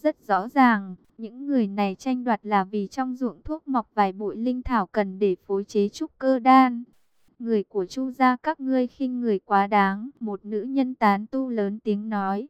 Rất rõ ràng, những người này tranh đoạt là vì trong ruộng thuốc mọc vài bụi linh thảo cần để phối chế trúc cơ đan. Người của Chu gia các ngươi khinh người quá đáng, một nữ nhân tán tu lớn tiếng nói.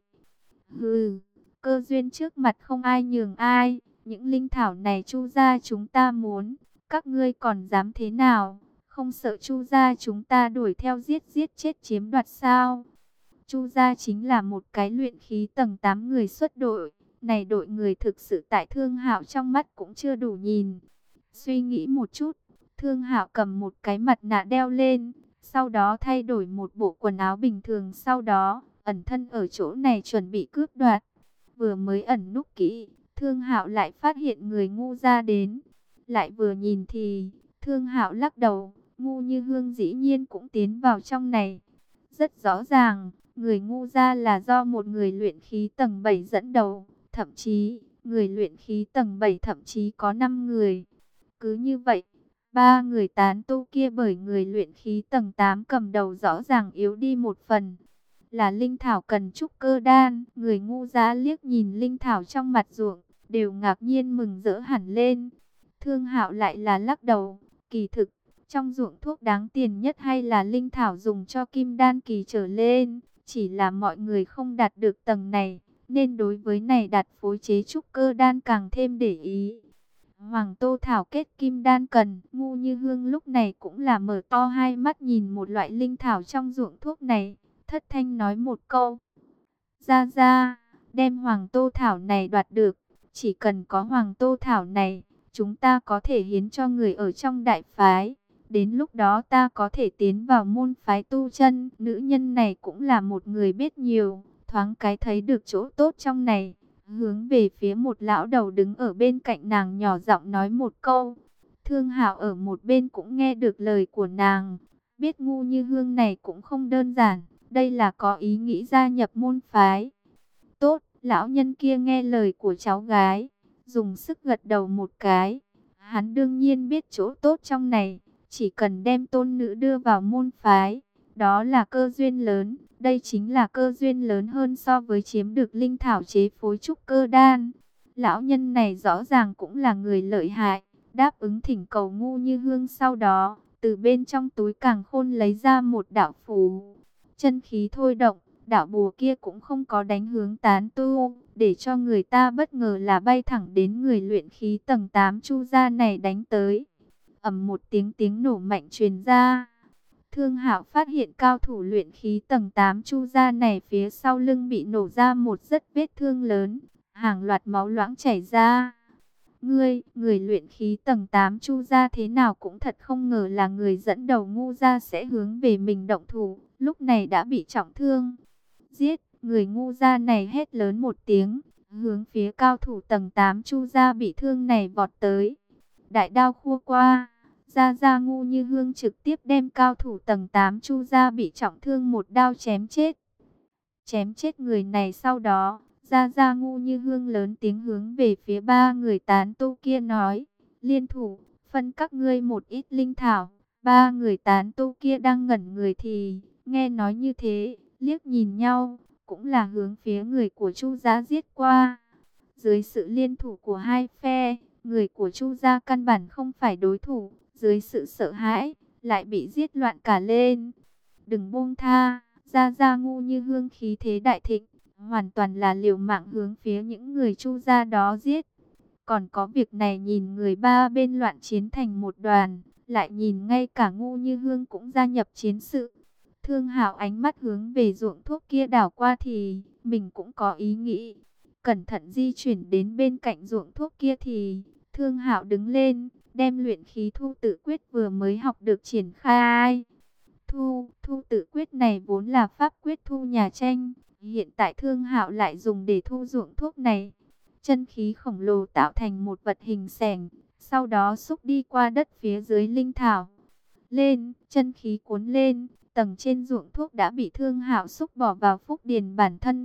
Hừ, cơ duyên trước mặt không ai nhường ai, những linh thảo này Chu gia chúng ta muốn, các ngươi còn dám thế nào? Không sợ Chu gia chúng ta đuổi theo giết giết chết chiếm đoạt sao? Chu gia chính là một cái luyện khí tầng 8 người xuất đội, này đội người thực sự tại Thương Hạo trong mắt cũng chưa đủ nhìn. Suy nghĩ một chút, Thương Hạo cầm một cái mặt nạ đeo lên, sau đó thay đổi một bộ quần áo bình thường, sau đó ẩn thân ở chỗ này chuẩn bị cướp đoạt. Vừa mới ẩn núp kỹ, Thương Hạo lại phát hiện người ngu ra đến. Lại vừa nhìn thì, Thương Hạo lắc đầu, ngu như hương dĩ nhiên cũng tiến vào trong này. Rất rõ ràng, người ngu ra là do một người luyện khí tầng 7 dẫn đầu, thậm chí, người luyện khí tầng 7 thậm chí có 5 người. Cứ như vậy, ba người tán tu kia bởi người luyện khí tầng 8 cầm đầu rõ ràng yếu đi một phần. Là linh thảo cần trúc cơ đan, người ngu giá liếc nhìn linh thảo trong mặt ruộng, đều ngạc nhiên mừng rỡ hẳn lên. Thương Hạo lại là lắc đầu, kỳ thực, trong ruộng thuốc đáng tiền nhất hay là linh thảo dùng cho kim đan kỳ trở lên, chỉ là mọi người không đạt được tầng này, nên đối với này đặt phối chế trúc cơ đan càng thêm để ý. Hoàng Tô Thảo kết kim đan cần, ngu như hương lúc này cũng là mở to hai mắt nhìn một loại linh thảo trong ruộng thuốc này, thất thanh nói một câu. Ra ra, đem Hoàng Tô Thảo này đoạt được, chỉ cần có Hoàng Tô Thảo này, chúng ta có thể hiến cho người ở trong đại phái. Đến lúc đó ta có thể tiến vào môn phái tu chân. Nữ nhân này cũng là một người biết nhiều, thoáng cái thấy được chỗ tốt trong này. Hướng về phía một lão đầu đứng ở bên cạnh nàng nhỏ giọng nói một câu. Thương Hạo ở một bên cũng nghe được lời của nàng. Biết ngu như hương này cũng không đơn giản. Đây là có ý nghĩ gia nhập môn phái. Tốt, lão nhân kia nghe lời của cháu gái, dùng sức gật đầu một cái. Hắn đương nhiên biết chỗ tốt trong này. Chỉ cần đem tôn nữ đưa vào môn phái, đó là cơ duyên lớn. Đây chính là cơ duyên lớn hơn so với chiếm được linh thảo chế phối trúc cơ đan. Lão nhân này rõ ràng cũng là người lợi hại, đáp ứng thỉnh cầu ngu như hương. Sau đó, từ bên trong túi càn khôn lấy ra một đạo phù. Chân khí thôi động, đạo bùa kia cũng không có đánh hướng tán tu, để cho người ta bất ngờ là bay thẳng đến người luyện khí tầng 8 Chu gia này đánh tới. Ầm một tiếng nổ mạnh truyền ra. Thương Hạo phát hiện cao thủ luyện khí tầng 8 Chu gia này phía sau lưng bị nổ ra một rất vết thương lớn, hàng loạt máu loãng chảy ra. Người luyện khí tầng 8 Chu gia thế nào cũng thật không ngờ là người dẫn đầu ngu gia sẽ hướng về mình động thủ, lúc này đã bị trọng thương. Giết, người ngu gia này hét lớn một tiếng, hướng phía cao thủ tầng 8 Chu gia bị thương này vọt tới. Đại đao khua qua. Gia ngu như hương trực tiếp đem cao thủ tầng 8 Chu gia bị trọng thương một đao chém chết. Chém chết người này sau đó, Gia ngu như hương lớn tiếng hướng về phía ba người tán tu kia nói. Liên thủ, phân các ngươi một ít linh thảo. Ba người tán tu kia đang ngẩn người thì, nghe nói như thế, liếc nhìn nhau, cũng là hướng phía người của Chu gia giết qua. Dưới sự liên thủ của hai phe, người của Chu gia căn bản không phải đối thủ. Dưới sự sợ hãi, lại bị giết loạn cả lên. Đừng buông tha, Gia ngu như hương khí thế đại thịnh, hoàn toàn là liều mạng hướng phía những người Chu gia đó giết. Còn có việc này nhìn người ba bên loạn chiến thành một đoàn, lại nhìn ngay cả ngu như hương cũng gia nhập chiến sự. Thương Hạo ánh mắt hướng về ruộng thuốc kia đảo qua thì, mình cũng có ý nghĩ. Cẩn thận di chuyển đến bên cạnh ruộng thuốc kia thì, Thương Hạo đứng lên, đem luyện khí thu tự quyết vừa mới học được triển khai. Thu tự quyết này vốn là pháp quyết thu nhà tranh, hiện tại Thương Hạo lại dùng để thu ruộng thuốc này. Chân khí khổng lồ tạo thành một vật hình xẻng, sau đó xúc đi qua đất phía dưới linh thảo. Lên, chân khí cuốn lên, tầng trên ruộng thuốc đã bị Thương Hạo xúc bỏ vào phúc điền bản thân.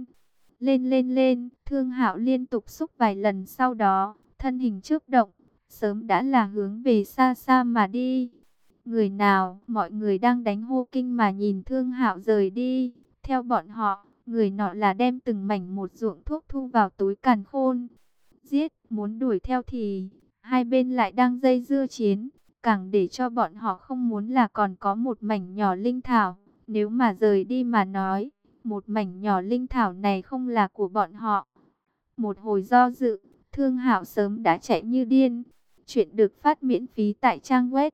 Lên, Thương Hạo liên tục xúc vài lần, sau đó, thân hình chớp động, sớm đã là hướng về xa xa mà đi. Người nào, mọi người đang đánh hô kinh mà nhìn Thương Hạo rời đi. Theo bọn họ, người nọ là đem từng mảnh một ruộng thuốc thu vào túi càn khôn. giết, muốn đuổi theo thì hai bên lại đang dây dưa chiến, càng để cho bọn họ không muốn là còn có một mảnh nhỏ linh thảo. Nếu mà rời đi mà nói, một mảnh nhỏ linh thảo này không là của bọn họ. Một hồi do dự, Thương Hạo sớm đã chạy như điên. Chuyện được phát miễn phí tại trang web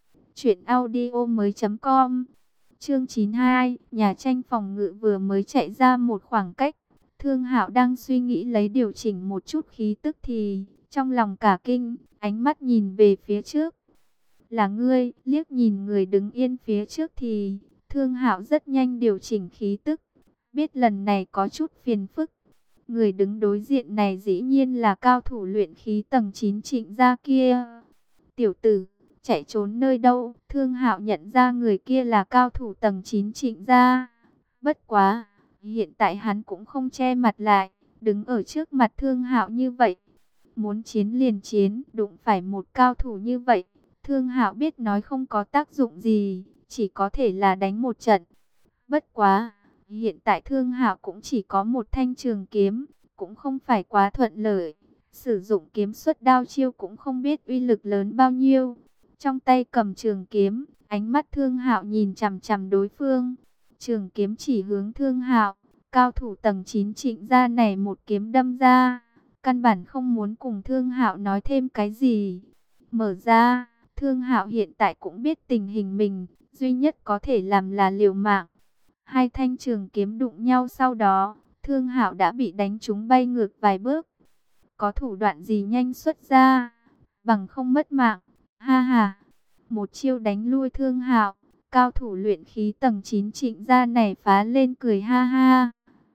truyệnaudiomoi.com. Chương 92, nhà tranh phòng ngự vừa mới chạy ra một khoảng cách. Thương Hạo đang suy nghĩ lấy điều chỉnh một chút khí tức thì trong lòng cả kinh, ánh mắt nhìn về phía trước. Là ngươi, liếc nhìn người đứng yên phía trước thì Thương Hạo rất nhanh điều chỉnh khí tức, biết lần này có chút phiền phức. Người đứng đối diện này dĩ nhiên là cao thủ luyện khí tầng 9 Trịnh gia kia. Tiểu tử, chạy trốn nơi đâu? Thương Hạo nhận ra người kia là cao thủ tầng 9 Trịnh gia. Bất quá, hiện tại hắn cũng không che mặt lại, đứng ở trước mặt Thương Hạo như vậy. Muốn chiến liền chiến, đụng phải một cao thủ như vậy, Thương Hạo biết nói không có tác dụng gì, chỉ có thể là đánh một trận. Bất quá, hiện tại Thương Hạo cũng chỉ có một thanh trường kiếm, cũng không phải quá thuận lợi. Sử dụng kiếm xuất đao chiêu cũng không biết uy lực lớn bao nhiêu. Trong tay cầm trường kiếm, ánh mắt Thương Hạo nhìn chằm chằm đối phương. Trường kiếm chỉ hướng Thương Hạo, cao thủ tầng 9 Trịnh gia này một kiếm đâm ra, căn bản không muốn cùng Thương Hạo nói thêm cái gì. Mở ra, Thương Hạo hiện tại cũng biết tình hình mình, duy nhất có thể làm là liều mạng. Hai thanh trường kiếm đụng nhau, sau đó Thương Hạo đã bị đánh trúng bay ngược vài bước. Có thủ đoạn gì nhanh xuất ra, bằng không mất mạng. Ha ha, một chiêu đánh lui Thương Hạo, cao thủ luyện khí tầng 9 Trịnh gia này phá lên cười ha ha.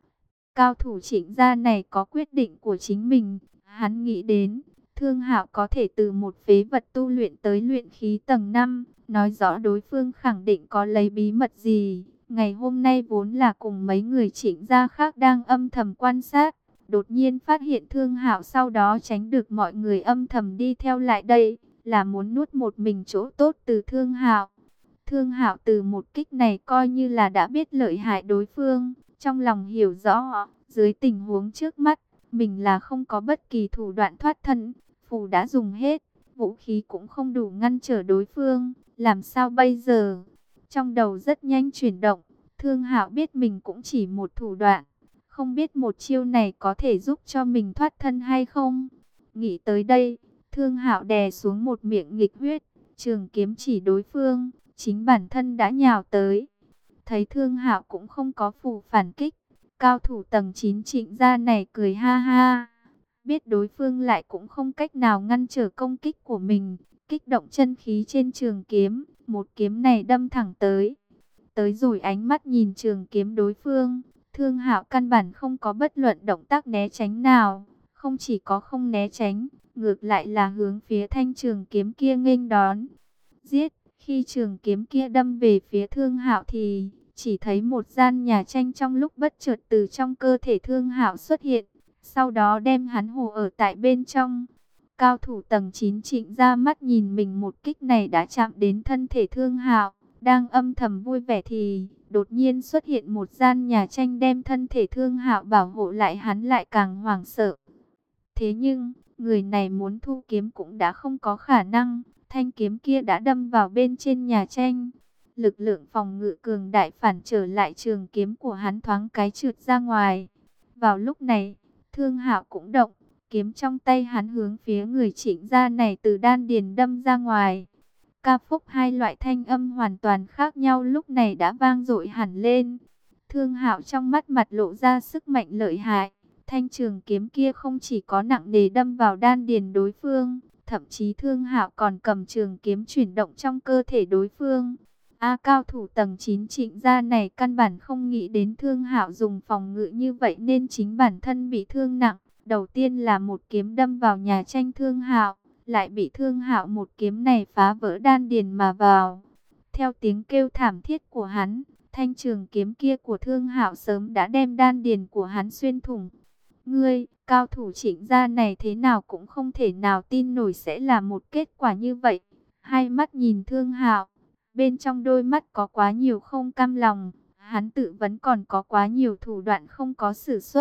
Cao thủ Trịnh gia này có quyết định của chính mình, hắn nghĩ đến Thương Hạo có thể từ một phế vật tu luyện tới luyện khí tầng 5, nói rõ đối phương khẳng định có lấy bí mật gì. Ngày hôm nay vốn là cùng mấy người Trịnh gia khác đang âm thầm quan sát, đột nhiên phát hiện Thương Hạo, sau đó tránh được mọi người âm thầm đi theo lại đây, là muốn nuốt một mình chỗ tốt từ Thương Hạo. Thương Hạo từ một kích này coi như là đã biết lợi hại đối phương, trong lòng hiểu rõ, dưới tình huống trước mắt, mình là không có bất kỳ thủ đoạn thoát thân, phù đã dùng hết, vũ khí cũng không đủ ngăn trở đối phương, làm sao bây giờ? Trong đầu rất nhanh chuyển động, Thương Hạo biết mình cũng chỉ một thủ đoạn, không biết một chiêu này có thể giúp cho mình thoát thân hay không. Nghĩ tới đây, Thương Hạo đè xuống một miệng nghịch huyết, trường kiếm chỉ đối phương, chính bản thân đã nhào tới. Thấy Thương Hạo cũng không có phù phản kích, cao thủ tầng 9 Trịnh gia này cười ha ha. Biết đối phương lại cũng không cách nào ngăn trở công kích của mình, kích động chân khí trên trường kiếm, một kiếm này đâm thẳng tới. Tới rồi ánh mắt nhìn trường kiếm đối phương, Thương Hạo căn bản không có bất luận động tác né tránh nào, không chỉ có không né tránh, ngược lại là hướng phía thanh trường kiếm kia nghênh đón. Giết, khi trường kiếm kia đâm về phía Thương Hạo thì chỉ thấy một gian nhà tranh trong lúc bất chợt từ trong cơ thể Thương Hạo xuất hiện, sau đó đem hắn hù ở tại bên trong. Cao thủ tầng 9 Trịnh ra mắt nhìn mình một kích này đã chạm đến thân thể Thương Hạo, đang âm thầm vui vẻ thì đột nhiên xuất hiện một gian nhà tranh đem thân thể Thương Hạo bảo hộ lại, hắn lại càng hoảng sợ. Thế nhưng, người này muốn thu kiếm cũng đã không có khả năng, thanh kiếm kia đã đâm vào bên trên nhà tranh. Lực lượng phòng ngự cường đại phản trở lại trường kiếm của hắn, thoáng cái trượt ra ngoài. Vào lúc này, Thương Hạo cũng động, kiếm trong tay hắn hướng phía người Trịnh gia này từ đan điền đâm ra ngoài. Ca phúc, hai loại thanh âm hoàn toàn khác nhau lúc này đã vang dội hẳn lên. Thương Hạo trong mắt mặt lộ ra sức mạnh lợi hại. Thanh trường kiếm kia không chỉ có nặng nề đâm vào đan điền đối phương, thậm chí Thương Hạo còn cầm trường kiếm chuyển động trong cơ thể đối phương. Cao thủ tầng 9 Trịnh gia này căn bản không nghĩ đến Thương Hạo dùng phòng ngự như vậy nên chính bản thân bị thương nặng. Đầu tiên là một kiếm đâm vào nhà tranh Thương Hạo, lại bị Thương Hạo một kiếm này phá vỡ đan điền mà vào. Theo tiếng kêu thảm thiết của hắn, thanh trường kiếm kia của Thương Hạo sớm đã đem đan điền của hắn xuyên thủng. Ngươi, cao thủ Trịnh gia này thế nào cũng không thể nào tin nổi sẽ là một kết quả như vậy. Hai mắt nhìn Thương Hạo, bên trong đôi mắt có quá nhiều không cam lòng, hắn tự vẫn còn có quá nhiều thủ đoạn không có sử xuất.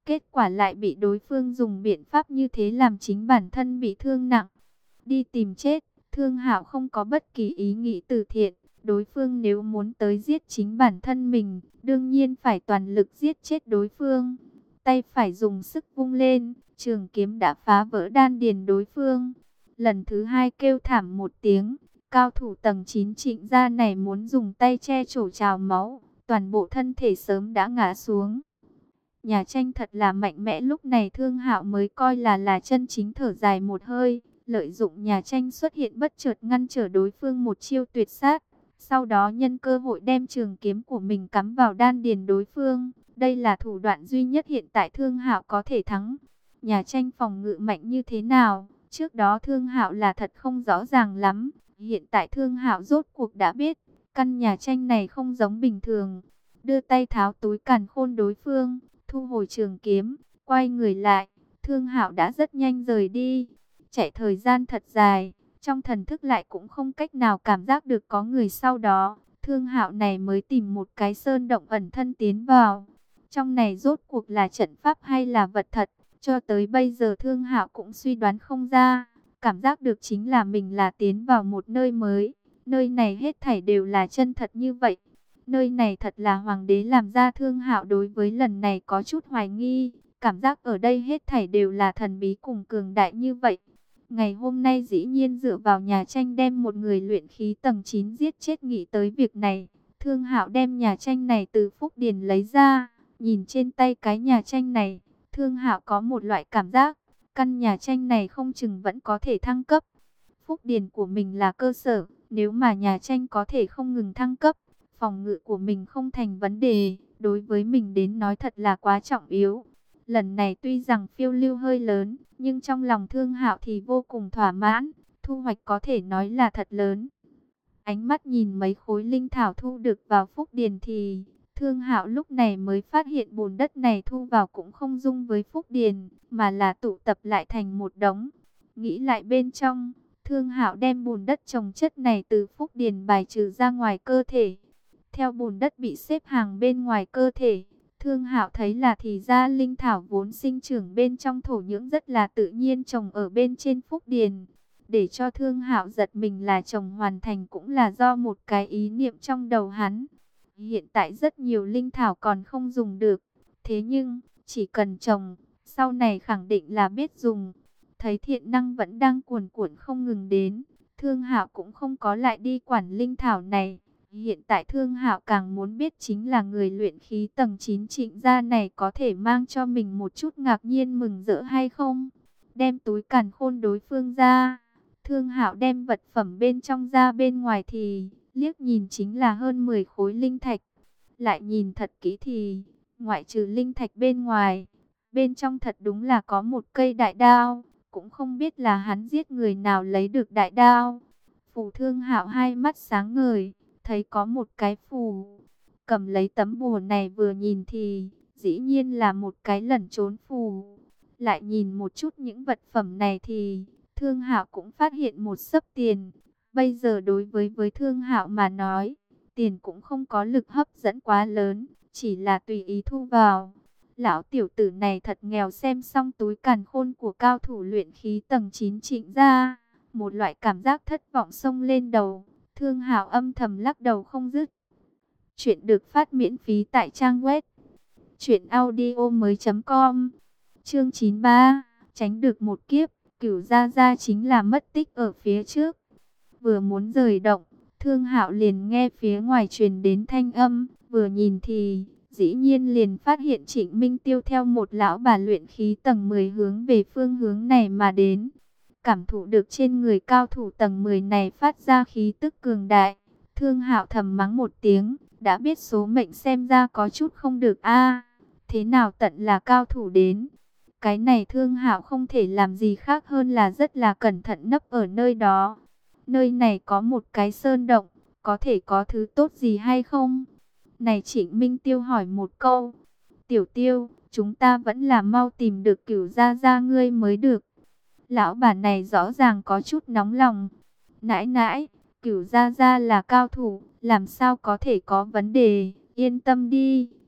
Kết quả lại bị đối phương dùng biện pháp như thế làm chính bản thân bị thương nặng. Đi tìm chết, Thương Hạo không có bất kỳ ý nghĩ từ thiện. Đối phương nếu muốn tới giết chính bản thân mình, đương nhiên phải toàn lực giết chết đối phương. Tay phải dùng sức vung lên, trường kiếm đã phá vỡ đan điền đối phương. Lần thứ hai kêu thảm một tiếng, cao thủ tầng 9 Trịnh gia này muốn dùng tay che chổ trào máu, toàn bộ thân thể sớm đã ngã xuống. Nhà tranh thật là mạnh mẽ, lúc này Thương Hạo mới coi là chân chính thở dài một hơi, lợi dụng nhà tranh xuất hiện bất chợt ngăn trở đối phương một chiêu tuyệt sát, sau đó nhân cơ hội đem trường kiếm của mình cắm vào đan điền đối phương. Đây là thủ đoạn duy nhất hiện tại Thương Hạo có thể thắng. Nhà tranh phòng ngự mạnh như thế nào, trước đó Thương Hạo là thật không rõ ràng lắm, hiện tại Thương Hạo rốt cuộc đã biết, căn nhà tranh này không giống bình thường. Đưa tay tháo túi càn khôn đối phương, thu hồi trường kiếm, quay người lại, Thương Hạo đã rất nhanh rời đi. Chạy thời gian thật dài, trong thần thức lại cũng không cách nào cảm giác được có người sau đó. Thương Hạo này mới tìm một cái sơn động ẩn thân tiến vào. Trong này rốt cuộc là trận pháp hay là vật thật, cho tới bây giờ Thương Hạo cũng suy đoán không ra. Cảm giác được chính là mình là tiến vào một nơi mới. Nơi này hết thảy đều là chân thật như vậy. Nơi này thật là hoàng đế làm ra. Thương Hạo đối với lần này có chút hoài nghi. Cảm giác ở đây hết thảy đều là thần bí cùng cường đại như vậy. Ngày hôm nay dĩ nhiên dựa vào nhà tranh đem một người luyện khí tầng 9 giết chết, nghĩ tới việc này. Thương Hạo đem nhà tranh này từ Phúc Điền lấy ra. Nhìn trên tay cái nhà tranh này, Thương Hạo có một loại cảm giác. Căn nhà tranh này không chừng vẫn có thể thăng cấp. Phúc Điền của mình là cơ sở. Nếu mà nhà tranh có thể không ngừng thăng cấp, phòng ngự của mình không thành vấn đề. Đối với mình đến nói thật là quá trọng yếu. Lần này tuy rằng phiêu lưu hơi lớn, nhưng trong lòng Thương Hạo thì vô cùng thỏa mãn, thu hoạch có thể nói là thật lớn. Ánh mắt nhìn mấy khối linh thảo thu được vào Phúc Điền thì Thương Hạo lúc này mới phát hiện bùn đất này thu vào cũng không dung với Phúc Điền, mà là tụ tập lại thành một đống. Nghĩ lại bên trong, Thương Hạo đem bùn đất trồng chất này từ Phúc Điền bài trừ ra ngoài cơ thể. Theo bùn đất bị xếp hàng bên ngoài cơ thể, Thương Hạo thấy là thì ra linh thảo vốn sinh trưởng bên trong thổ nhưỡng rất là tự nhiên trồng ở bên trên Phúc Điền. Để cho Thương Hạo giật mình là trồng hoàn thành cũng là do một cái ý niệm trong đầu hắn. Hiện tại rất nhiều linh thảo còn không dùng được, thế nhưng chỉ cần trồng, sau này khẳng định là biết dùng. Thấy thiện năng vẫn đang cuồn cuộn không ngừng đến, Thương Hạo cũng không có lại đi quản linh thảo này. Hiện tại Thương Hạo càng muốn biết chính là người luyện khí tầng 9 Trịnh gia này có thể mang cho mình một chút ngạc nhiên mừng rỡ hay không. Đem túi càn khôn đối phương ra, Thương Hạo đem vật phẩm bên trong ra, bên ngoài thì liếc nhìn chính là hơn 10 khối linh thạch. Lại nhìn thật kỹ thì ngoại trừ linh thạch bên ngoài, bên trong thật đúng là có một cây đại đao. Cũng không biết là hắn giết người nào lấy được đại đao. Phù Thương Hạo hai mắt sáng ngời, thấy có một cái phù. Cầm lấy tấm bùa này vừa nhìn thì dĩ nhiên là một cái lẩn trốn phù. Lại nhìn một chút những vật phẩm này thì Thương Hạo cũng phát hiện một xấp tiền. Bây giờ đối với Thương Hạo mà nói, tiền cũng không có lực hấp dẫn quá lớn, chỉ là tùy ý thu vào. Lão tiểu tử này thật nghèo. Xem xong túi càn khôn của cao thủ luyện khí tầng 9 Trịnh gia, một loại cảm giác thất vọng xông lên đầu. Thương Hạo âm thầm lắc đầu không dứt. Chuyện được phát miễn phí tại trang web truyệnaudiomoi.com. Chương 93, tránh được một kiếp. Cửu gia gia chính là mất tích ở phía trước. Vừa muốn rời động, Thương Hạo liền nghe phía ngoài truyền đến thanh âm, vừa nhìn thì dĩ nhiên liền phát hiện Trịnh Minh Tiêu theo một lão bà luyện khí tầng 10 hướng về phương hướng này mà đến. Cảm thụ được trên người cao thủ tầng 10 này phát ra khí tức cường đại, Thương Hạo thầm mắng một tiếng, đã biết số mệnh xem ra có chút không được a. Thế nào tận là cao thủ đến? Cái này Thương Hạo không thể làm gì khác hơn là rất là cẩn thận nấp ở nơi đó. Nơi này có một cái sơn động, có thể có thứ tốt gì hay không? Này Trịnh Minh Tiêu hỏi một câu. Tiểu Tiêu, chúng ta vẫn là mau tìm được Cửu gia gia ngươi mới được. Lão bà này rõ ràng có chút nóng lòng. Nãi nãi, Cửu gia gia là cao thủ, làm sao có thể có vấn đề, yên tâm đi.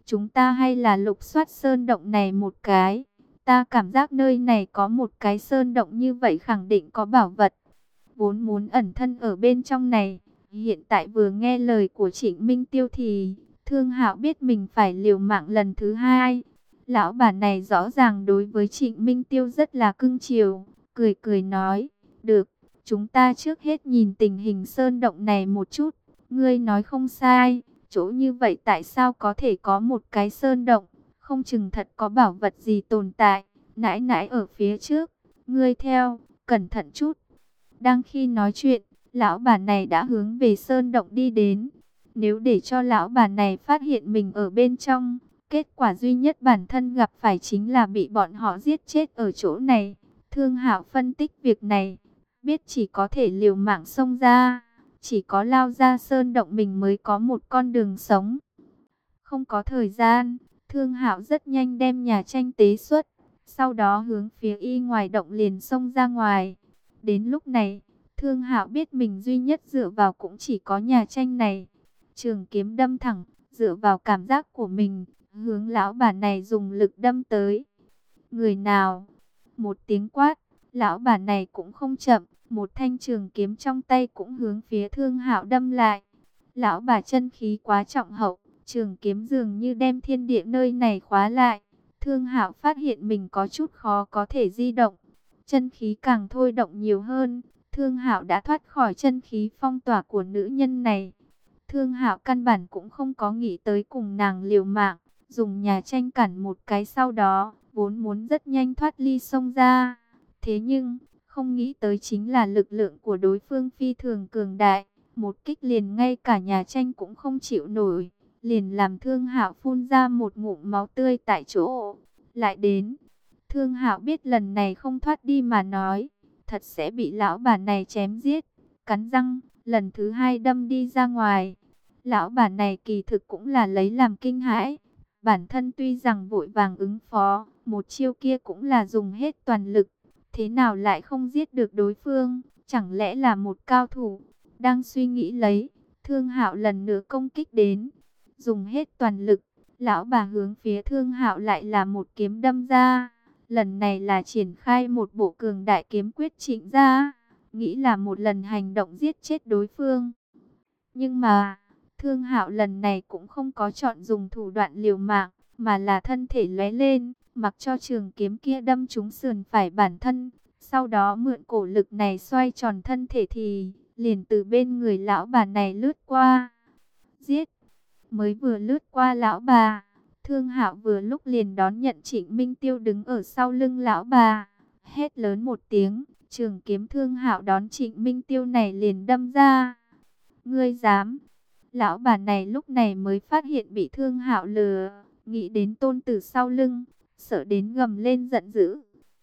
chúng ta hay là lục soát sơn động này một cái. Ta cảm giác nơi này có một cái sơn động như vậy khẳng định có bảo vật. Vốn muốn ẩn thân ở bên trong này, hiện tại vừa nghe lời của Trịnh Minh Tiêu thì Thương Hạo biết mình phải liều mạng lần thứ hai. Lão bà này rõ ràng đối với Trịnh Minh Tiêu rất là cưng chiều, cười cười nói, được, chúng ta trước hết nhìn tình hình sơn động này một chút. Ngươi nói không sai, chỗ như vậy tại sao có thể có một cái sơn động, không chừng thật có bảo vật gì tồn tại. Nãi nãi ở phía trước, ngươi theo, cẩn thận chút. Đang khi nói chuyện, lão bà này đã hướng về sơn động đi đến. Nếu để cho lão bà này phát hiện mình ở bên trong, kết quả duy nhất bản thân gặp phải chính là bị bọn họ giết chết ở chỗ này. Thương Hạo phân tích việc này, biết chỉ có thể liều mạng xông ra, chỉ có lao ra sơn động mình mới có một con đường sống. Không có thời gian, Thương Hạo rất nhanh đem nhà tranh tế xuất, sau đó hướng phía y ngoài động liền xông ra ngoài. Đến lúc này, Thương Hạo biết mình duy nhất dựa vào cũng chỉ có nhà tranh này. Trường kiếm đâm thẳng, dựa vào cảm giác của mình, hướng lão bà này dùng lực đâm tới. Người nào? Một tiếng quát, lão bà này cũng không chậm, một thanh trường kiếm trong tay cũng hướng phía Thương Hạo đâm lại. Lão bà chân khí quá trọng hậu, trường kiếm dường như đem thiên địa nơi này khóa lại. Thương Hạo phát hiện mình có chút khó có thể di động, chân khí càng thôi động nhiều hơn. Thương Hạo đã thoát khỏi chân khí phong tỏa của nữ nhân này. Thương Hạo căn bản cũng không có nghĩ tới cùng nàng liều mạng, dùng nhà tranh cản một cái, sau đó vốn muốn rất nhanh thoát ly xông ra. Thế nhưng, không nghĩ tới chính là lực lượng của đối phương phi thường cường đại, một kích liền ngay cả nhà tranh cũng không chịu nổi, liền làm Thương Hạo phun ra một ngụm máu tươi tại chỗ. Lại đến, Thương Hạo biết lần này không thoát đi mà nói, thật sẽ bị lão bà này chém giết. Cắn răng, lần thứ hai đâm đi ra ngoài. Lão bà này kỳ thực cũng là lấy làm kinh hãi. Bản thân tuy rằng vội vàng ứng phó, một chiêu kia cũng là dùng hết toàn lực. Thế nào lại không giết được đối phương? Chẳng lẽ là một cao thủ? Đang suy nghĩ lấy, Thương Hạo lần nữa công kích đến. Dùng hết toàn lực, lão bà hướng phía Thương Hạo lại là một kiếm đâm ra. Lần này là triển khai một bộ cường đại kiếm quyết Trịnh gia, nghĩ là một lần hành động giết chết đối phương. Nhưng mà, Thương Hạo lần này cũng không có chọn dùng thủ đoạn liều mạng, mà là thân thể lóe lên, mặc cho trường kiếm kia đâm trúng sườn phải bản thân. Sau đó mượn cổ lực này xoay tròn thân thể thì liền từ bên người lão bà này lướt qua. Giết! Mới vừa lướt qua lão bà, Thương Hạo vừa lúc liền đón nhận Trịnh Minh Tiêu đứng ở sau lưng lão bà. Hét lớn một tiếng, trường kiếm Thương Hạo đón Trịnh Minh Tiêu này liền đâm ra. Ngươi dám! Lão bà này lúc này mới phát hiện bị Thương Hạo lừa, nghĩ đến tôn tử sau lưng, sợ đến gầm lên giận dữ.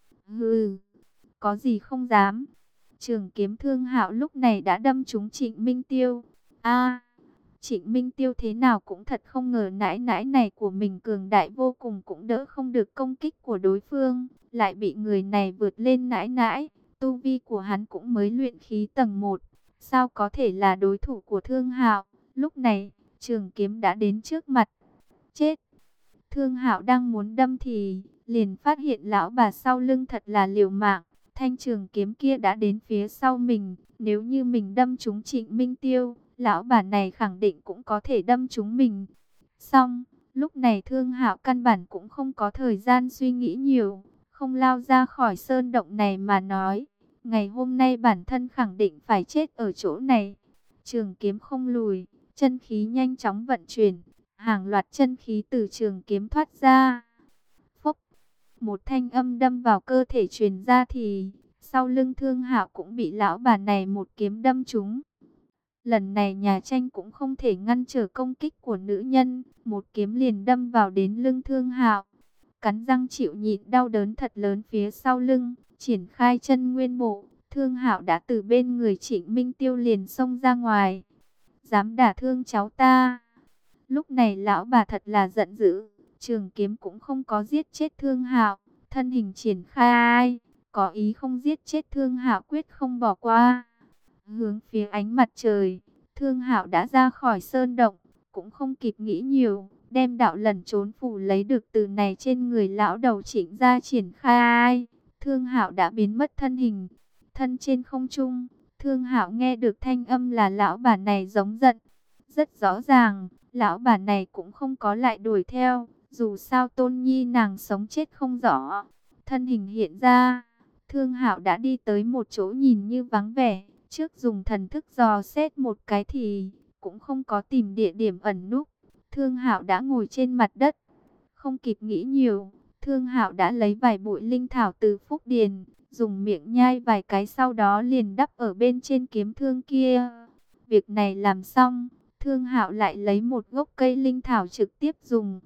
Hừ, có gì không dám. Trường kiếm Thương Hạo lúc này đã đâm trúng Trịnh Minh Tiêu. A, Trịnh Minh Tiêu thế nào cũng thật không ngờ nãi nãi này của mình cường đại vô cùng, cũng đỡ không được công kích của đối phương, lại bị người này vượt lên nãi nãi. Tu vi của hắn cũng mới luyện khí tầng 1, sao có thể là đối thủ của Thương Hạo. Lúc này, trường kiếm đã đến trước mặt. Chết! Thương Hạo đang muốn đâm thì liền phát hiện lão bà sau lưng thật là liều mạng. Thanh trường kiếm kia đã đến phía sau mình. Nếu như mình đâm trúng Trịnh Minh Tiêu, lão bà này khẳng định cũng có thể đâm trúng mình. Xong, lúc này Thương Hạo căn bản cũng không có thời gian suy nghĩ nhiều, không lao ra khỏi sơn động này mà nói, ngày hôm nay bản thân khẳng định phải chết ở chỗ này. Trường kiếm không lùi, chân khí nhanh chóng vận chuyển, hàng loạt chân khí từ trường kiếm thoát ra. Phốc, một thanh âm đâm vào cơ thể truyền ra thì sau lưng Thương Hạo cũng bị lão bà này một kiếm đâm trúng. Lần này nhà tranh cũng không thể ngăn trở công kích của nữ nhân, một kiếm liền đâm vào đến lưng Thương Hạo. Cắn răng chịu nhịn đau đớn thật lớn phía sau lưng, triển khai chân nguyên bộ, Thương Hạo đã từ bên người Trịnh Minh Tiêu liền xông ra ngoài. Dám đả thương cháu ta! Lúc này lão bà thật là giận dữ, trường kiếm cũng không có giết chết Thương Hạo, thân hình triển khai, có ý không giết chết Thương Hạo quyết không bỏ qua. Hướng phía ánh mặt trời, Thương Hạo đã ra khỏi sơn động, cũng không kịp nghĩ nhiều, đem đạo lẩn trốn phủ lấy được từ này trên người lão đầu Trịnh ra triển khai. Thương Hạo đã biến mất thân hình, thân trên không trung. Thương Hạo nghe được thanh âm là lão bà này giống giận. Rất rõ ràng, lão bà này cũng không có lại đuổi theo, dù sao Tôn Nhi nàng sống chết không rõ. Thân hình hiện ra, Thương Hạo đã đi tới một chỗ nhìn như vắng vẻ, trước dùng thần thức dò xét một cái thì cũng không có tìm địa điểm ẩn núp. Thương Hạo đã ngồi trên mặt đất, không kịp nghĩ nhiều, Thương Hạo đã lấy vài bụi linh thảo từ phúc điền, dùng miệng nhai vài cái sau đó liền đắp ở bên trên kiếm thương kia. Việc này làm xong, Thương Hạo lại lấy một gốc cây linh thảo trực tiếp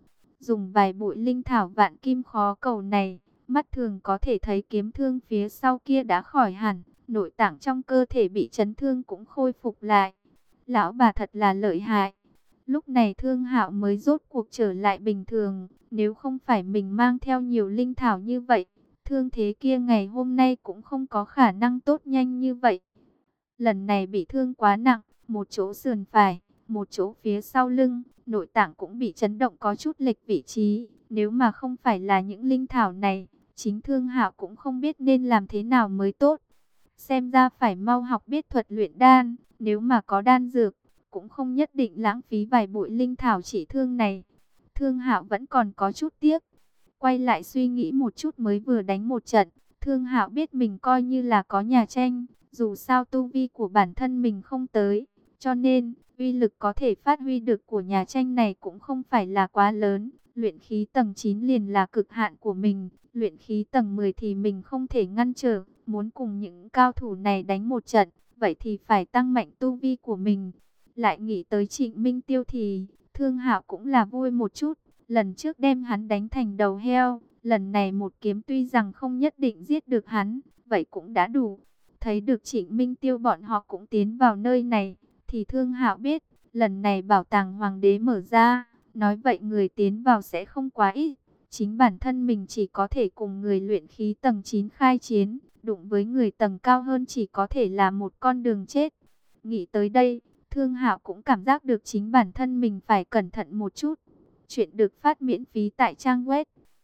dùng vài bụi linh thảo vạn kim khó cầu này, mắt thường có thể thấy kiếm thương phía sau kia đã khỏi hẳn, nội tạng trong cơ thể bị chấn thương cũng khôi phục lại. Lão bà thật là lợi hại. Lúc này Thương Hạo mới rốt cuộc trở lại bình thường, nếu không phải mình mang theo nhiều linh thảo như vậy, thương thế kia ngày hôm nay cũng không có khả năng tốt nhanh như vậy. Lần này bị thương quá nặng, một chỗ sườn phải, một chỗ phía sau lưng, nội tạng cũng bị chấn động có chút lệch vị trí. Nếu mà không phải là những linh thảo này, chính Thương Hạo cũng không biết nên làm thế nào mới tốt. Xem ra phải mau học biết thuật luyện đan, nếu mà có đan dược, cũng không nhất định lãng phí vài bụi linh thảo chỉ thương này. Thương Hạo vẫn còn có chút tiếc. Quay lại suy nghĩ một chút mới vừa đánh một trận, Thương Hạo biết mình coi như là có nhà tranh, dù sao tu vi của bản thân mình không tới, cho nên uy lực có thể phát huy được của nhà tranh này cũng không phải là quá lớn. Luyện khí tầng 9 liền là cực hạn của mình, luyện khí tầng 10 thì mình không thể ngăn trở. Muốn cùng những cao thủ này đánh một trận, vậy thì phải tăng mạnh tu vi của mình. Lại nghĩ tới Trịnh Minh Tiêu thì Thương Hạo cũng là vui một chút. Lần trước đem hắn đánh thành đầu heo, lần này một kiếm tuy rằng không nhất định giết được hắn, vậy cũng đã đủ. Thấy được Trịnh Minh Tiêu bọn họ cũng tiến vào nơi này, thì Thương Hạo biết, lần này bảo tàng hoàng đế mở ra, nói vậy người tiến vào sẽ không quá ít. Chính bản thân mình chỉ có thể cùng người luyện khí tầng 9 khai chiến, đụng với người tầng cao hơn chỉ có thể là một con đường chết. Nghĩ tới đây, Thương Hạo cũng cảm giác được chính bản thân mình phải cẩn thận một chút. Chuyện được phát miễn phí tại trang web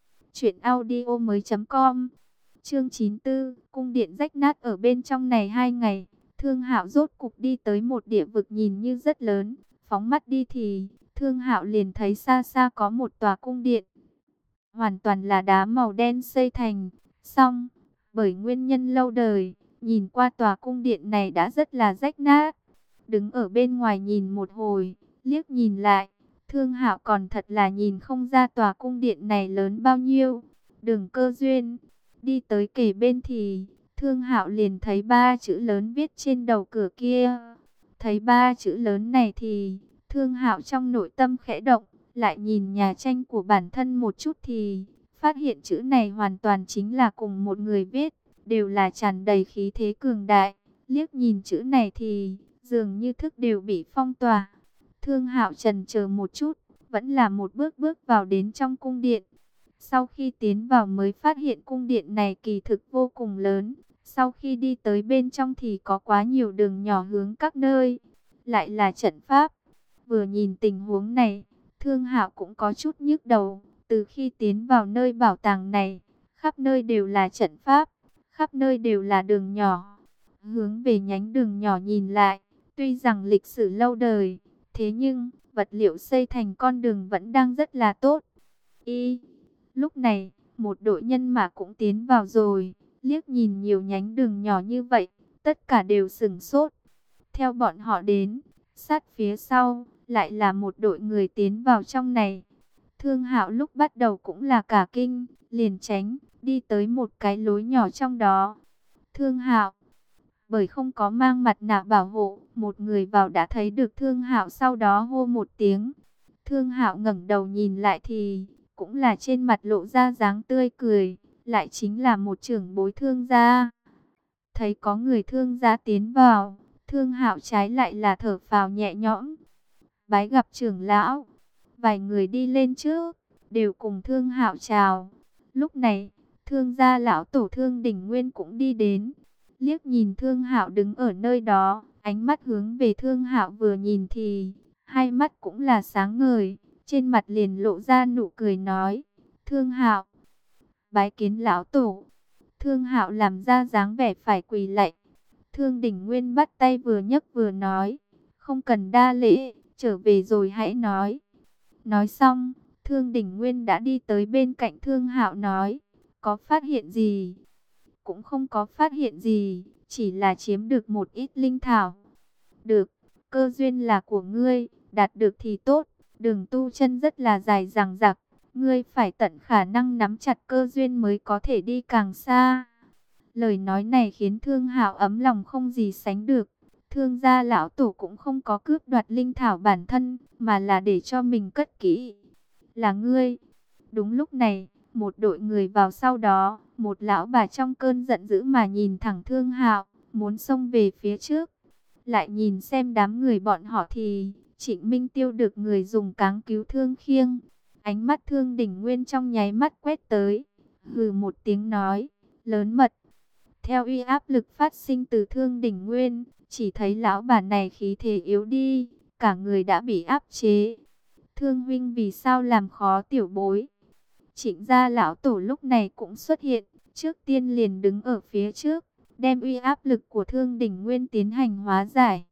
truyệnaudiomoi.com. Chương 94, cung điện rách nát ở bên trong này 2 ngày, Thương Hạo rốt cục đi tới một địa vực nhìn như rất lớn, phóng mắt đi thì Thương Hạo liền thấy xa xa có một tòa cung điện, hoàn toàn là đá màu đen xây thành, xong bởi nguyên nhân lâu đời, nhìn qua tòa cung điện này đã rất là rách nát. Đứng ở bên ngoài nhìn một hồi, liếc nhìn lại, Thương Hạo còn thật là nhìn không ra tòa cung điện này lớn bao nhiêu. Đường Cơ Duyên, đi tới kề bên thì Thương Hạo liền thấy 3 chữ lớn viết trên đầu cửa kia. Thấy 3 chữ lớn này thì Thương Hạo trong nội tâm khẽ động, lại nhìn nhà tranh của bản thân một chút thì phát hiện chữ này hoàn toàn chính là cùng một người viết, đều là tràn đầy khí thế cường đại. Liếc nhìn chữ này thì dường như thức đều bị phong tỏa. Thương Hạo chần chờ một chút, vẫn là một bước bước vào đến trong cung điện. Sau khi tiến vào mới phát hiện cung điện này kỳ thực vô cùng lớn. Sau khi đi tới bên trong thì có quá nhiều đường nhỏ hướng các nơi, lại là trận pháp. Vừa nhìn tình huống này, Thương Hạo cũng có chút nhức đầu. Từ khi tiến vào nơi bảo tàng này, khắp nơi đều là trận pháp, khắp nơi đều là đường nhỏ. Hướng về nhánh đường nhỏ nhìn lại, tuy rằng lịch sử lâu đời, thế nhưng vật liệu xây thành con đường vẫn đang rất là tốt. Lúc này, một đội nhân mã cũng tiến vào rồi, liếc nhìn nhiều nhánh đường nhỏ như vậy, tất cả đều sửng sốt. Theo bọn họ đến, sát phía sau, lại là một đội người tiến vào trong này. Thương Hạo lúc bắt đầu cũng là cả kinh, liền tránh, đi tới một cái lối nhỏ trong đó. Thương Hạo, bởi không có mang mặt nạ bảo hộ, một người vào đã thấy được Thương Hạo, sau đó hô một tiếng. Thương Hạo ngẩng đầu nhìn lại thì cũng là trên mặt lộ ra dáng tươi cười, lại chính là một trưởng bối Thương gia. Thấy có người Thương gia tiến vào, Thương Hạo trái lại là thở phào nhẹ nhõm. Bái gặp trưởng lão. Vài người đi lên trước, đều cùng Thương Hạo chào. Lúc này, Thương gia lão tổ Thương Đỉnh Nguyên cũng đi đến, liếc nhìn Thương Hạo đứng ở nơi đó, ánh mắt hướng về Thương Hạo vừa nhìn thì hai mắt cũng là sáng ngời. trên mặt liền lộ ra nụ cười nói, Thương Hạo, bái kiến lão tổ. Thương Hạo làm ra dáng vẻ phải quỳ lạy. Thương Đỉnh Nguyên bắt tay vừa nhấc vừa nói, không cần đa lễ, trở về rồi hãy nói. Nói xong, Thương Đỉnh Nguyên đã đi tới bên cạnh Thương Hạo nói, có phát hiện gì? Cũng không có phát hiện gì, chỉ là chiếm được một ít linh thảo. Được, cơ duyên là của ngươi, đạt được thì tốt, đường tu chân rất là dài dằng dặc, ngươi phải tận khả năng nắm chặt cơ duyên mới có thể đi càng xa. Lời nói này khiến Thương Hạo ấm lòng không gì sánh được. Thương gia lão tổ cũng không có cướp đoạt linh thảo bản thân, mà là để cho mình cất kỹ. Là ngươi. Đúng lúc này, một đội người vào sau đó, một lão bà trong cơn giận dữ mà nhìn thẳng Thương Hạo, muốn xông về phía trước. Lại nhìn xem đám người bọn họ thì, Trịnh Minh Tiêu được người dùng cáng cứu Thương Khiêng. Ánh mắt Thương Đỉnh Nguyên trong nháy mắt quét tới, hừ một tiếng nói, lớn mật. Theo uy áp lực phát sinh từ Thương Đỉnh Nguyên, chỉ thấy lão bà này khí thể yếu đi, cả người đã bị áp chế. Thương huynh vì sao làm khó tiểu bối? Trịnh gia lão tổ lúc này cũng xuất hiện, trước tiên liền đứng ở phía trước, đem uy áp lực của Thương Đỉnh Nguyên tiến hành hóa giải.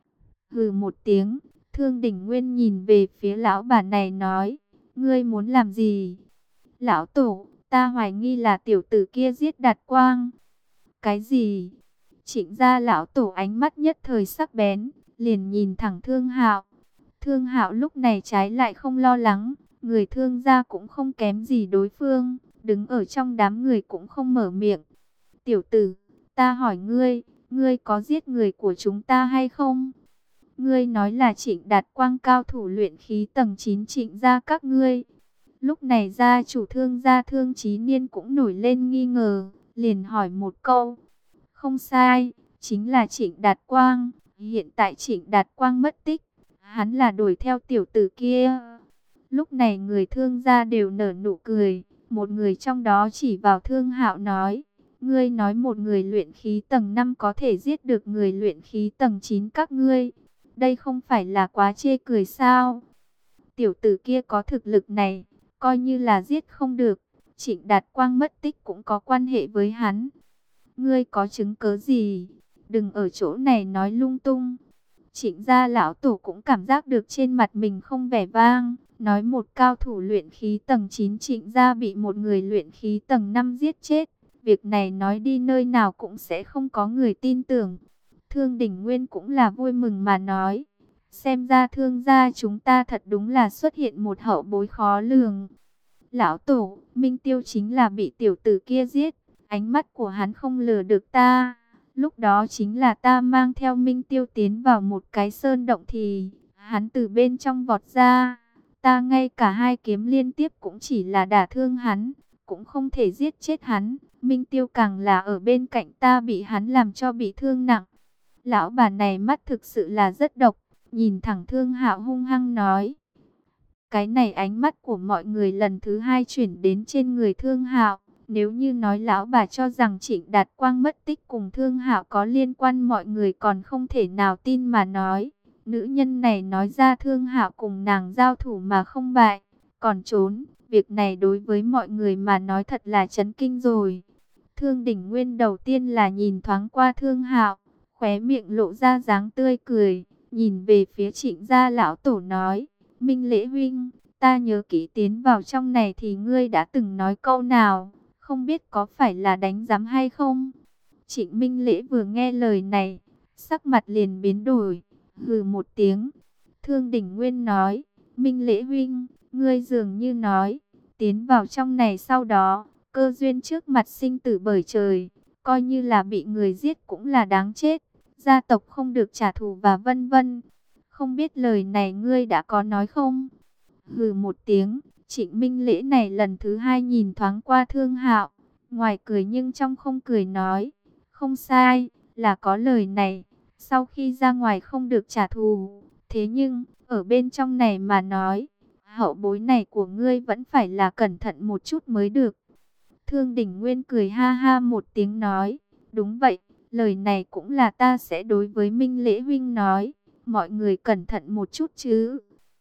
Hừ một tiếng, Thương Đỉnh Nguyên nhìn về phía lão bà này nói, ngươi muốn làm gì? Lão tổ, ta hoài nghi là tiểu tử kia giết Đạt Quang. Cái gì? Trịnh gia lão tổ ánh mắt nhất thời sắc bén, liền nhìn thẳng Thương Hạo. Thương Hạo lúc này trái lại không lo lắng, người Thương gia cũng không kém gì đối phương, đứng ở trong đám người cũng không mở miệng. Tiểu tử, ta hỏi ngươi, ngươi có giết người của chúng ta hay không? Ngươi nói là Trịnh Đạt Quang cao thủ luyện khí tầng 9 Trịnh gia các ngươi. Lúc này gia chủ Thương gia Thương Chí Niên cũng nổi lên nghi ngờ, liền hỏi một câu. Không sai, chính là Trịnh Đạt Quang. Hiện tại Trịnh Đạt Quang mất tích, hắn là đuổi theo tiểu tử kia. Lúc này người Thương gia đều nở nụ cười, một người trong đó chỉ vào Thương Hạo nói, ngươi nói một người luyện khí tầng 5 có thể giết được người luyện khí tầng 9 các ngươi, đây không phải là quá chê cười sao? Tiểu tử kia có thực lực này, coi như là giết không được, Trịnh Đạt Quang mất tích cũng có quan hệ với hắn. Ngươi có chứng cớ gì? Đừng ở chỗ này nói lung tung. Trịnh gia lão tổ cũng cảm giác được trên mặt mình không vẻ vang. Nói một cao thủ luyện khí tầng 9 Trịnh gia bị một người luyện khí tầng 5 giết chết. Việc này nói đi nơi nào cũng sẽ không có người tin tưởng. Thương Đỉnh Nguyên cũng là vui mừng mà nói. Xem ra Thương gia chúng ta thật đúng là xuất hiện một hậu bối khó lường. Lão tổ, Minh Tiêu chính là bị tiểu tử kia giết. Ánh mắt của hắn không lừa được ta. Lúc đó chính là ta mang theo Minh Tiêu tiến vào một cái sơn động thì hắn từ bên trong vọt ra. Ta ngay cả hai kiếm liên tiếp cũng chỉ là đả thương hắn, cũng không thể giết chết hắn. Minh Tiêu càng là ở bên cạnh ta bị hắn làm cho bị thương nặng. Lão bà này mắt thực sự là rất độc, nhìn thẳng Thương Hạo hung hăng nói. Cái này ánh mắt của mọi người lần thứ hai chuyển đến trên người Thương Hạo. Nếu như nói lão bà cho rằng Trịnh Đạt Quang mất tích cùng Thương Hạo có liên quan, mọi người còn không thể nào tin mà nói. Nữ nhân này nói ra Thương Hạo cùng nàng giao thủ mà không bại, còn trốn. Việc này đối với mọi người mà nói thật là chấn kinh rồi. Thương Đỉnh Nguyên đầu tiên là nhìn thoáng qua Thương Hạo, khóe miệng lộ ra dáng tươi cười, nhìn về phía Trịnh gia lão tổ nói, Minh Lễ huynh, ta nhớ kỹ tiến vào trong này thì ngươi đã từng nói câu nào, không biết có phải là đánh giám hay không? Trịnh Minh Lễ vừa nghe lời này, sắc mặt liền biến đổi, hừ một tiếng. Thương Đỉnh Nguyên nói, Minh Lễ huynh, ngươi dường như nói, tiến vào trong này sau đó, cơ duyên trước mặt sinh tử bởi trời, coi như là bị người giết cũng là đáng chết, gia tộc không được trả thù và vân vân. Không biết lời này ngươi đã có nói không? Hừ một tiếng, Trịnh Minh Lễ này lần thứ hai nhìn thoáng qua Thương Hạo, ngoài cười nhưng trong không cười nói, không sai, là có lời này, sau khi ra ngoài không được trả thù, thế nhưng, ở bên trong này mà nói, hậu bối này của ngươi vẫn phải là cẩn thận một chút mới được. Thương Đỉnh Nguyên cười ha ha một tiếng nói, đúng vậy, lời này cũng là ta sẽ đối với Minh Lễ huynh nói, mọi người cẩn thận một chút chứ.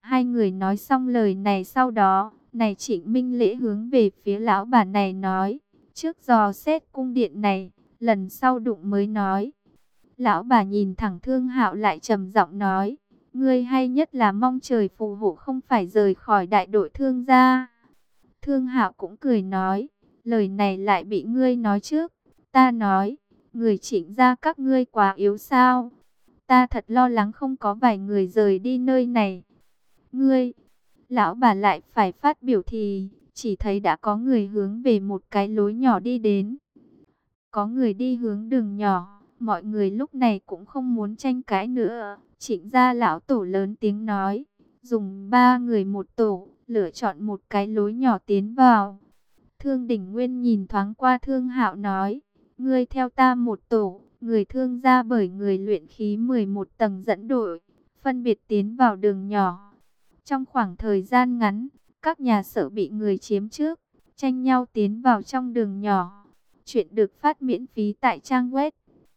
Hai người nói xong lời này sau đó, này Trịnh Minh Lễ hướng về phía lão bà này nói, trước dò xét cung điện này, lần sau đụng mới nói. Lão bà nhìn thẳng Thương Hạo lại trầm giọng nói, ngươi hay nhất là mong trời phù hộ không phải rời khỏi đại đội Thương gia. Thương Hạo cũng cười nói, lời này lại bị ngươi nói trước. Ta nói, người Trịnh gia các ngươi quá yếu sao? Ta thật lo lắng không có vài người rời đi nơi này. Ngươi, lão bà lại phải phát biểu thì chỉ thấy đã có người hướng về một cái lối nhỏ đi đến. Có người đi hướng đường nhỏ, mọi người lúc này cũng không muốn tranh cãi nữa. Trịnh gia lão tổ lớn tiếng nói, dùng 3 người một tổ, lựa chọn một cái lối nhỏ tiến vào. Thương Đỉnh Nguyên nhìn thoáng qua Thương Hạo nói, ngươi theo ta một tổ, người Thương gia bởi người luyện khí 11 tầng dẫn đội, phân biệt tiến vào đường nhỏ. Trong khoảng thời gian ngắn, các nhà sở bị người chiếm trước, tranh nhau tiến vào trong đường nhỏ. Chuyện được phát miễn phí tại trang web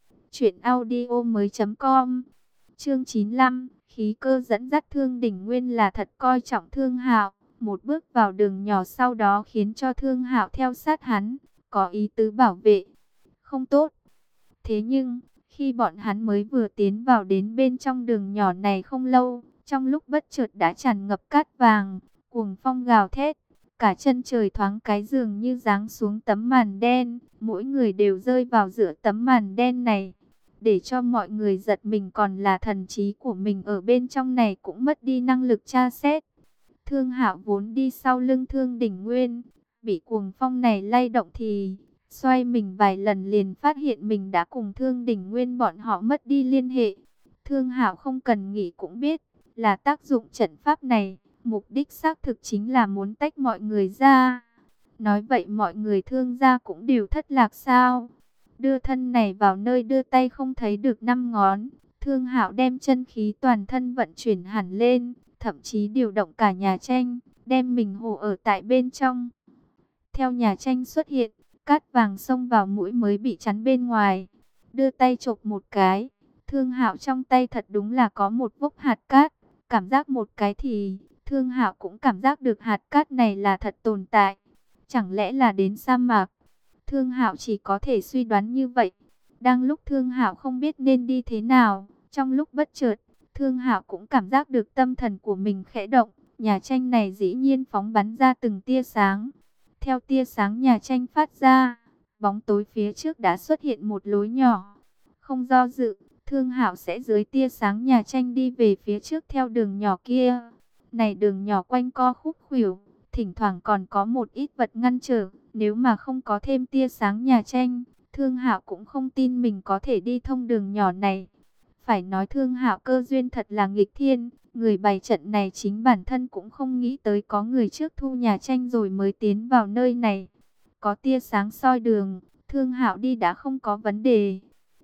truyệnaudiomoi.com. Chương 95, khí cơ dẫn dắt. Thương Đỉnh Nguyên là thật coi trọng Thương Hạo, một bước vào đường nhỏ sau đó khiến cho Thương Hạo theo sát hắn, có ý tứ bảo vệ. Không tốt. Thế nhưng, khi bọn hắn mới vừa tiến vào đến bên trong đường nhỏ này không lâu, trong lúc bất chợt đã tràn ngập cát vàng, cuồng phong gào thét, cả chân trời thoáng cái dường như giáng xuống tấm màn đen, mỗi người đều rơi vào giữa tấm màn đen này. Để cho mọi người giật mình còn là thần trí của mình ở bên trong này cũng mất đi năng lực tra xét. Thương Hạo vốn đi sau lưng Thương Đỉnh Nguyên, bị cuồng phong này lay động thì xoay mình vài lần liền phát hiện mình đã cùng Thương Đỉnh Nguyên bọn họ mất đi liên hệ. Thương Hạo không cần nghĩ cũng biết là tác dụng trận pháp này, mục đích xác thực chính là muốn tách mọi người ra. Nói vậy mọi người Thương gia cũng đều thất lạc sao? Đưa thân này vào nơi đưa tay không thấy được 5 ngón. Thương Hạo đem chân khí toàn thân vận chuyển hẳn lên, thậm chí điều động cả nhà tranh, đem mình hộ ở tại bên trong. Theo nhà tranh xuất hiện, cát vàng xông vào mũi mới bị chắn bên ngoài. Đưa tay chộp một cái, Thương Hạo trong tay thật đúng là có một vốc hạt cát. Cảm giác một cái thì Thương Hạo cũng cảm giác được hạt cát này là thật tồn tại. Chẳng lẽ là đến sa mạc? Thương Hạo chỉ có thể suy đoán như vậy. Đang lúc Thương Hạo không biết nên đi thế nào, trong lúc bất chợt, Thương Hạo cũng cảm giác được tâm thần của mình khẽ động. Nhà tranh này dĩ nhiên phóng bắn ra từng tia sáng. Theo tia sáng nhà tranh phát ra, bóng tối phía trước đã xuất hiện một lối nhỏ. Không do dự, Thương Hạo sẽ dưới tia sáng nhà tranh đi về phía trước theo đường nhỏ kia. Này đường nhỏ quanh co khúc khuỷu, thỉnh thoảng còn có một ít vật ngăn trở. Nếu mà không có thêm tia sáng nhà tranh, Thương Hạo cũng không tin mình có thể đi thông đường nhỏ này. Phải nói Thương Hạo cơ duyên thật là nghịch thiên. Người bày trận này chính bản thân cũng không nghĩ tới có người trước thu nhà tranh rồi mới tiến vào nơi này. Có tia sáng soi đường, Thương Hạo đi đã không có vấn đề.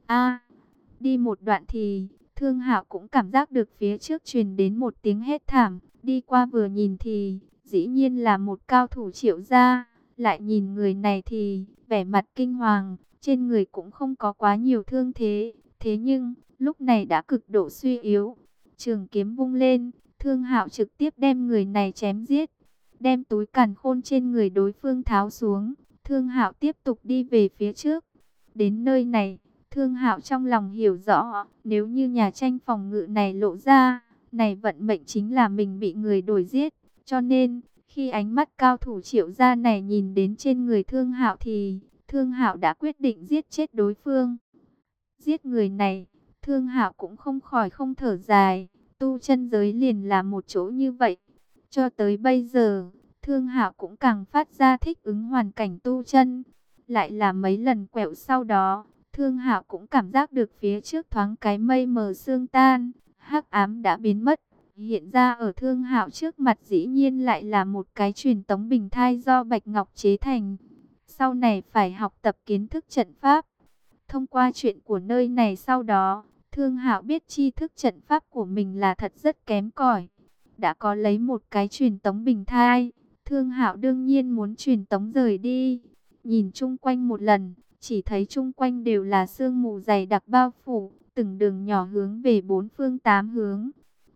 Đi một đoạn thì Thương Hạo cũng cảm giác được phía trước truyền đến một tiếng hét thảm. Đi qua vừa nhìn thì dĩ nhiên là một cao thủ Triệu gia. Lại nhìn người này thì vẻ mặt kinh hoàng, trên người cũng không có quá nhiều thương thế. Thế nhưng lúc này đã cực độ suy yếu. Trường kiếm vung lên, Thương Hạo trực tiếp đem người này chém giết, đem túi càn khôn trên người đối phương tháo xuống. Thương Hạo tiếp tục đi về phía trước. Đến nơi này, Thương Hạo trong lòng hiểu rõ, nếu như nhà tranh phòng ngự này lộ ra, này vận mệnh chính là mình bị người đuổi giết. Cho nên, khi ánh mắt cao thủ Triệu gia này nhìn đến trên người Thương Hạo thì Thương Hạo đã quyết định giết chết đối phương. Giết người này, Thương Hạo cũng không khỏi không thở dài. Tu chân giới liền là một chỗ như vậy. Cho tới bây giờ, Thương Hạo cũng càng phát ra thích ứng hoàn cảnh tu chân. Lại là mấy lần quẹo sau đó, Thương Hạo cũng cảm giác được phía trước thoáng cái mây mờ sương tan, hắc ám đã biến mất. Hiện ra ở Thương Hạo trước mặt dĩ nhiên lại là một cái truyền tống bình thai do Bạch Ngọc chế thành. Sau này phải học tập kiến thức trận pháp. Thông qua chuyện của nơi này sau đó, Thương Hạo biết tri thức trận pháp của mình là thật rất kém cỏi. Đã có lấy một cái truyền tống bình thai, Thương Hạo đương nhiên muốn truyền tống rời đi. Nhìn chung quanh một lần, chỉ thấy chung quanh đều là sương mù dày đặc bao phủ, từng đường nhỏ hướng về 4 phương 8 hướng.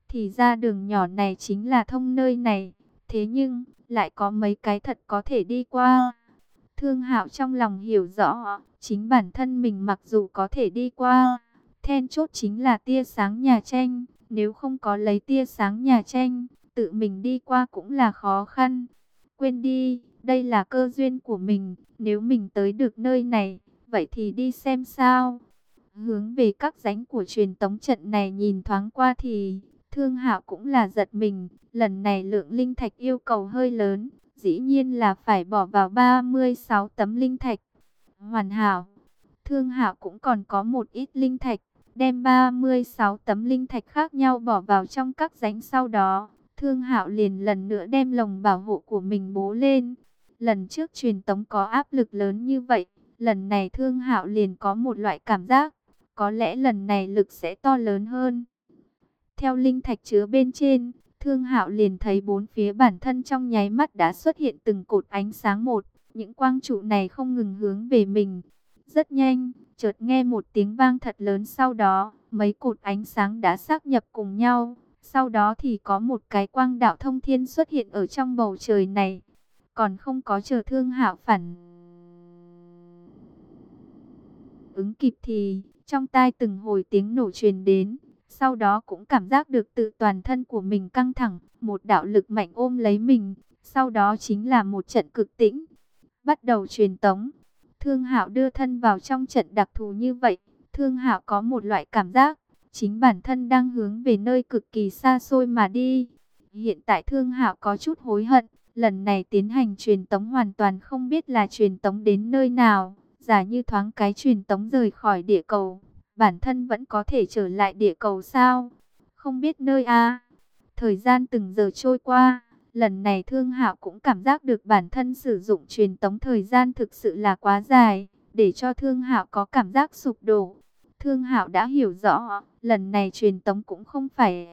Thì ra đường nhỏ này chính là thông nơi này. Thế nhưng, lại có mấy cái thật có thể đi qua. Thương Hạo trong lòng hiểu rõ, chính bản thân mình mặc dù có thể đi qua, then chốt chính là tia sáng nhà tranh. Nếu không có lấy tia sáng nhà tranh, tự mình đi qua cũng là khó khăn. Quên đi, đây là cơ duyên của mình, nếu mình tới được nơi này, vậy thì đi xem sao. Hướng về các rãnh của truyền tống trận này nhìn thoáng qua thì Thương Hạo cũng là giật mình, lần này lượng linh thạch yêu cầu hơi lớn, dĩ nhiên là phải bỏ vào 36 tấm linh thạch. Hoàn hảo, Thương Hạo cũng còn có một ít linh thạch, đem 36 tấm linh thạch khác nhau bỏ vào trong các rãnh sau đó. Thương Hạo liền lần nữa đem lồng bảo hộ của mình bố lên. Lần trước truyền tống có áp lực lớn như vậy, lần này Thương Hạo liền có một loại cảm giác, có lẽ lần này lực sẽ to lớn hơn. Theo linh thạch chứa bên trên, Thương Hạo liền thấy bốn phía bản thân trong nháy mắt đã xuất hiện từng cột ánh sáng một, những quang trụ này không ngừng hướng về mình. Rất nhanh, chợt nghe một tiếng vang thật lớn, sau đó, mấy cột ánh sáng đã xác nhập cùng nhau. Sau đó thì có một cái quang đạo thông thiên xuất hiện ở trong bầu trời này. Còn không có chờ Thương Hạo phản ứng kịp thì trong tai từng hồi tiếng nổ truyền đến. Sau đó cũng cảm giác được tự toàn thân của mình căng thẳng, một đạo lực mạnh ôm lấy mình. Sau đó chính là một trận cực tĩnh, bắt đầu truyền tống. Thương Hạo đưa thân vào trong trận đặc thù như vậy, Thương Hạo có một loại cảm giác chính bản thân đang hướng về nơi cực kỳ xa xôi mà đi. Hiện tại Thương Hạo có chút hối hận, lần này tiến hành truyền tống hoàn toàn không biết là truyền tống đến nơi nào. Giả như thoáng cái truyền tống rời khỏi địa cầu, bản thân vẫn có thể trở lại địa cầu sao? Không biết nơi a. Thời gian từng giờ trôi qua, lần này Thương Hạo cũng cảm giác được bản thân sử dụng truyền tống thời gian thực sự là quá dài, để cho Thương Hạo có cảm giác sụp đổ. Thương Hạo đã hiểu rõ, lần này truyền tống cũng không phải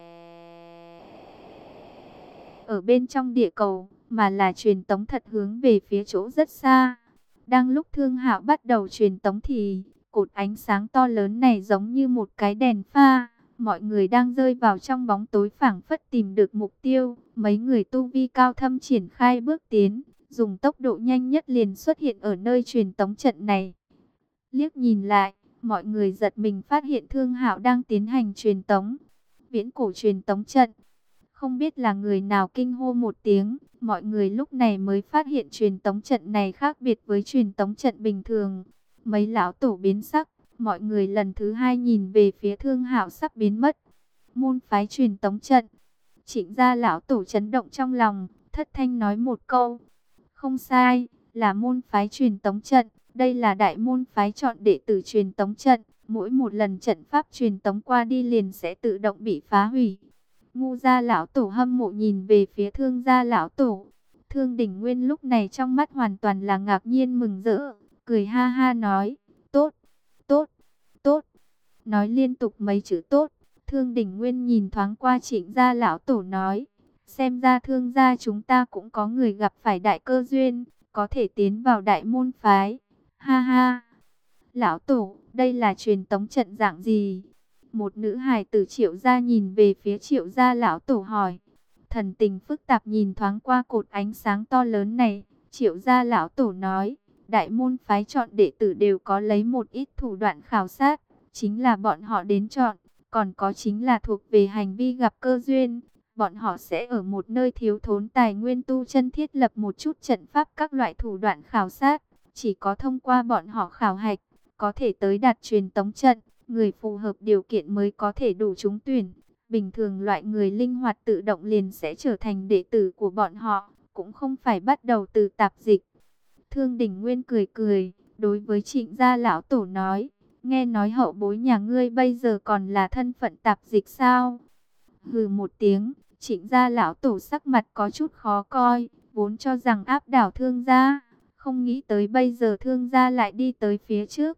ở bên trong địa cầu, mà là truyền tống thật hướng về phía chỗ rất xa. Đang lúc Thương Hạo bắt đầu truyền tống thì cột ánh sáng to lớn này giống như một cái đèn pha. Mọi người đang rơi vào trong bóng tối phảng phất tìm được mục tiêu. Mấy người tu vi cao thâm triển khai bước tiến, dùng tốc độ nhanh nhất liền xuất hiện ở nơi truyền tống trận này. Liếc nhìn lại, mọi người giật mình phát hiện Thương Hạo đang tiến hành truyền tống. Viễn cổ truyền tống trận. Không biết là người nào kinh hô một tiếng, mọi người lúc này mới phát hiện truyền tống trận này khác biệt với truyền tống trận bình thường. Mấy lão tổ biến sắc, mọi người lần thứ hai nhìn về phía Thương Hạo sắp biến mất. Môn phái truyền tống trận. Trịnh gia lão tổ chấn động trong lòng, thất thanh nói một câu. Không sai, là môn phái truyền tống trận. Đây là đại môn phái chọn đệ tử truyền tống trận. Mỗi một lần trận pháp truyền tống qua đi liền sẽ tự động bị phá hủy. Ngu gia lão tổ hâm mộ nhìn về phía Thương gia lão tổ. Thương Đỉnh Nguyên lúc này trong mắt hoàn toàn là ngạc nhiên mừng rỡ, cười ha ha nói, tốt, tốt, tốt. Nói liên tục mấy chữ tốt. Thương Đỉnh Nguyên nhìn thoáng qua Trịnh gia lão tổ nói, xem ra Thương gia chúng ta cũng có người gặp phải đại cơ duyên, có thể tiến vào đại môn phái. Ha ha. Lão tổ, đây là truyền tống trận dạng gì? Một nữ hài tử Triệu gia nhìn về phía Triệu gia lão tổ hỏi. Thần tình phức tạp nhìn thoáng qua cột ánh sáng to lớn này, Triệu gia lão tổ nói, đại môn phái chọn đệ tử đều có lấy một ít thủ đoạn khảo sát, chính là bọn họ đến chọn, còn có chính là thuộc về hành vi gặp cơ duyên. Bọn họ sẽ ở một nơi thiếu thốn tài nguyên tu chân thiết lập một chút trận pháp các loại thủ đoạn khảo sát, chỉ có thông qua bọn họ khảo hạch, có thể tới đạt truyền tống trận, người phù hợp điều kiện mới có thể đủ trúng tuyển. Bình thường loại người linh hoạt tự động liền sẽ trở thành đệ tử của bọn họ, cũng không phải bắt đầu từ tạp dịch. Thương Đỉnh Nguyên cười cười, đối với Trịnh gia lão tổ nói, nghe nói hậu bối nhà ngươi bây giờ còn là thân phận tạp dịch sao? Hừ một tiếng, Trịnh gia lão tổ sắc mặt có chút khó coi, vốn cho rằng áp đảo Thương gia, không nghĩ tới bây giờ Thương gia lại đi tới phía trước.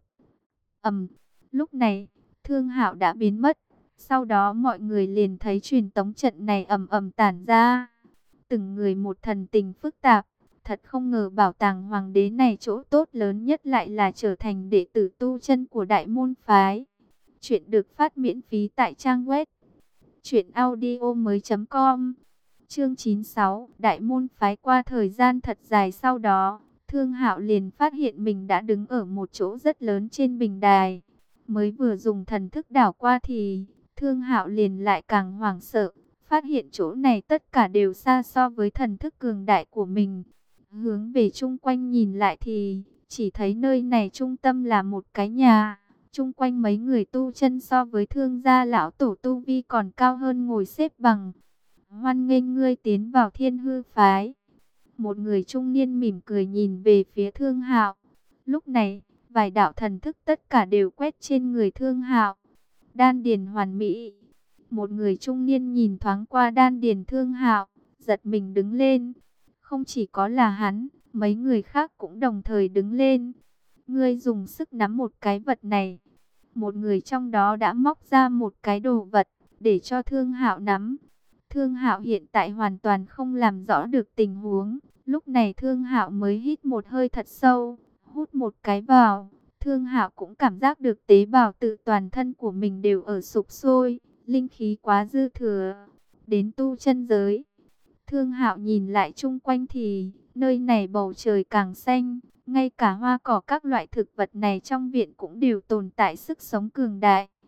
Lúc này, Thương Hạo đã biến mất. Sau đó mọi người liền thấy truyền tống trận này ầm ầm tản ra. Từng người một thần tình phức tạp. Thật không ngờ bảo tàng hoàng đế này chỗ tốt lớn nhất lại là trở thành đệ tử tu chân của đại môn phái. Chuyện được phát miễn phí tại trang web truyệnaudiomoi.com. Chương 96, Đại môn phái. Qua thời gian thật dài sau đó, Thương Hạo liền phát hiện mình đã đứng ở một chỗ rất lớn trên bình đài. Mới vừa dùng thần thức đảo qua thì Thương Hạo liền lại càng hoảng sợ, phát hiện chỗ này tất cả đều xa so với thần thức cường đại của mình. Hướng về chung quanh nhìn lại thì chỉ thấy nơi này trung tâm là một cái nhà. Chung quanh mấy người tu chân so với Thương gia lão tổ tu vi còn cao hơn ngồi xếp bằng. Hoan nghênh ngươi tiến vào Thiên Hư phái. Một người trung niên mỉm cười nhìn về phía Thương Hạo. Lúc này, vài đạo thần thức tất cả đều quét trên người Thương Hạo. Đan điền hoàn mỹ. Một người trung niên nhìn thoáng qua đan điền Thương Hạo, giật mình đứng lên. Không chỉ có là hắn, mấy người khác cũng đồng thời đứng lên. Ngươi dùng sức nắm một cái vật này. Một người trong đó đã móc ra một cái đồ vật để cho Thương Hạo nắm. Thương Hạo hiện tại hoàn toàn không làm rõ được tình huống. Lúc này Thương Hạo mới hít một hơi thật sâu, hút một cái vào. Thương Hạo cũng cảm giác được tế bào tự toàn thân của mình đều ở sục sôi, linh khí quá dư thừa. Đến tu chân giới, Thương Hạo nhìn lại chung quanh thì nơi này bầu trời càng xanh, ngay cả hoa cỏ các loại thực vật này trong viện cũng đều tồn tại sức sống cường đại.